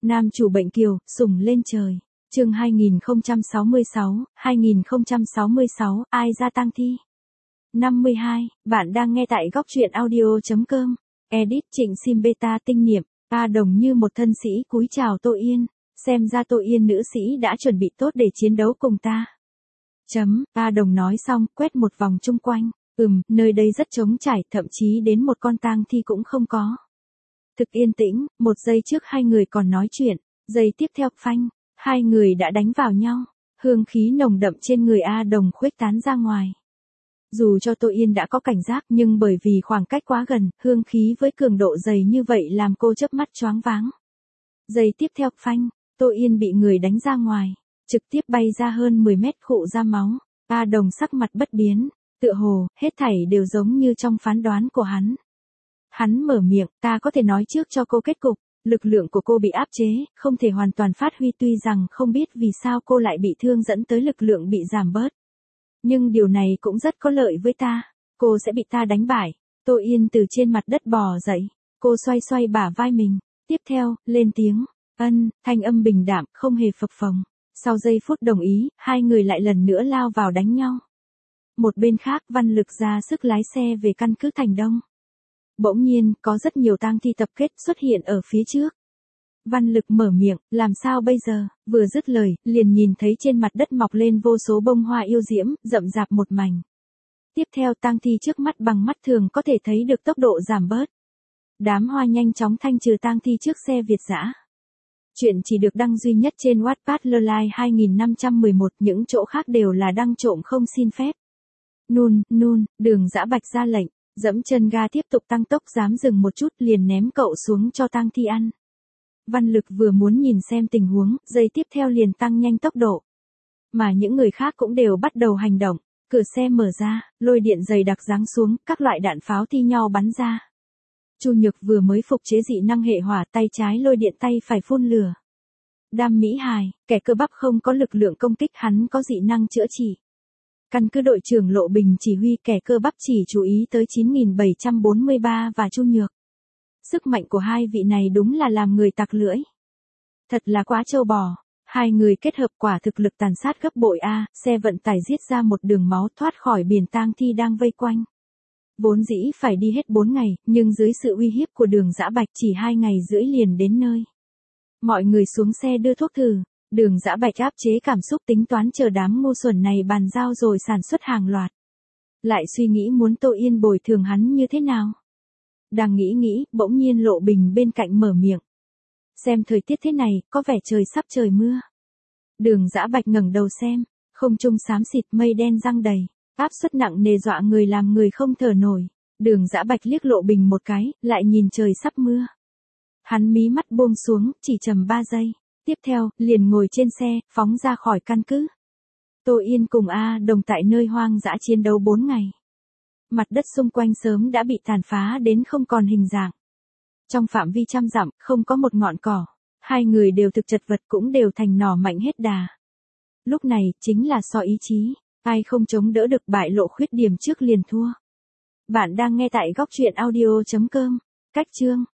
Nam chủ bệnh kiều, sủng lên trời. Chương 2066, ai ra tang thi? 52, bạn đang nghe tại góc truyện audio.com. Edit Trịnh Sim Beta tinh niệm, A Đồng như một thân sĩ cúi chào Tô Yên, xem ra Tô Yên nữ sĩ đã chuẩn bị tốt để chiến đấu cùng ta. A Đồng nói xong, quét một vòng chung quanh, nơi đây rất trống trải, thậm chí đến một con tang thi cũng không có. Thực yên tĩnh, một giây trước hai người còn nói chuyện, giây tiếp theo phanh, hai người đã đánh vào nhau, hương khí nồng đậm trên người A Đồng khuếch tán ra ngoài. Dù cho Tô Yên đã có cảnh giác nhưng bởi vì khoảng cách quá gần, hương khí với cường độ dày như vậy làm cô chớp mắt choáng váng. Giây tiếp theo phanh, Tô Yên bị người đánh ra ngoài, trực tiếp bay ra hơn 10 mét khụ ra máu. A Đồng sắc mặt bất biến, tựa hồ, hết thảy đều giống như trong phán đoán của hắn. Hắn mở miệng, ta có thể nói trước cho cô kết cục, lực lượng của cô bị áp chế, không thể hoàn toàn phát huy tuy rằng không biết vì sao cô lại bị thương dẫn tới lực lượng bị giảm bớt. Nhưng điều này cũng rất có lợi với ta, cô sẽ bị ta đánh bại. Tô Yên từ trên mặt đất bò dậy, cô xoay xoay bả vai mình, tiếp theo, lên tiếng, thanh âm bình đạm, không hề phập phồng. Sau giây phút đồng ý, hai người lại lần nữa lao vào đánh nhau. Một bên khác Văn Lực ra sức lái xe về căn cứ Thành Đông. Bỗng nhiên, có rất nhiều tang thi tập kết xuất hiện ở phía trước. Văn Lực mở miệng, làm sao bây giờ, vừa dứt lời, liền nhìn thấy trên mặt đất mọc lên vô số bông hoa yêu diễm, rậm rạp một mảnh. Tiếp theo tang thi trước mắt bằng mắt thường có thể thấy được tốc độ giảm bớt. Đám hoa nhanh chóng thanh trừ tang thi trước xe Việt dã. Chuyện chỉ được đăng duy nhất trên Wattpad Lolai 2511, những chỗ khác đều là đăng trộm không xin phép. Đường Dã Bạch ra lệnh, dẫm chân ga tiếp tục tăng tốc, dám dừng một chút liền ném cậu xuống cho tang thi ăn. Văn Lực vừa muốn nhìn xem tình huống, giây tiếp theo liền tăng nhanh tốc độ. Mà những người khác cũng đều bắt đầu hành động, cửa xe mở ra, lôi điện dày đặc giáng xuống, các loại đạn pháo thi nhau bắn ra. Chu Nhược vừa mới phục chế dị năng hệ hỏa, tay trái lôi điện tay phải phun lửa. Đam Mỹ Hài, kẻ cơ bắp không có lực lượng công kích, hắn có dị năng chữa trị. Căn cứ đội trưởng Lộ Bình chỉ huy, kẻ cơ bắp chỉ chú ý tới 9743 và Chu Nhược. Sức mạnh của hai vị này đúng là làm người tặc lưỡi. Thật là quá trâu bò, hai người kết hợp quả thực lực tàn sát gấp bội a, xe vận tải giết ra một đường máu thoát khỏi biển tang thi đang vây quanh. Vốn dĩ phải đi hết 4 ngày, nhưng dưới sự uy hiếp của Đường Dã Bạch chỉ 2 ngày rưỡi liền đến nơi. Mọi người xuống xe đưa thuốc thử, Đường Dã Bạch áp chế cảm xúc tính toán chờ đám ngu xuẩn này bàn giao rồi sản xuất hàng loạt. Lại suy nghĩ muốn Tô Yên bồi thường hắn như thế nào. Đang nghĩ, bỗng nhiên Lộ Bình bên cạnh mở miệng. Xem thời tiết thế này, có vẻ trời sắp trời mưa. Đường Dã Bạch ngẩng đầu xem, không trung xám xịt, mây đen giăng đầy, áp suất nặng nề dọa người làm người không thở nổi. Đường Dã Bạch liếc Lộ Bình một cái, lại nhìn trời sắp mưa. Hắn mí mắt buông xuống, chỉ trầm 3 giây. Tiếp theo, liền ngồi trên xe, phóng ra khỏi căn cứ. Tô Yên cùng A Đồng tại nơi hoang dã chiến đấu 4 ngày. Mặt đất xung quanh sớm đã bị tàn phá đến không còn hình dạng. Trong phạm vi trăm dặm, không có một ngọn cỏ. Hai người đều thực chật vật, cũng đều thành nỏ mạnh hết đà. Lúc này, chính là so ý chí. Ai không chống đỡ được bại lộ khuyết điểm trước liền thua. Bạn đang nghe tại góc truyện audio.com. Cách chương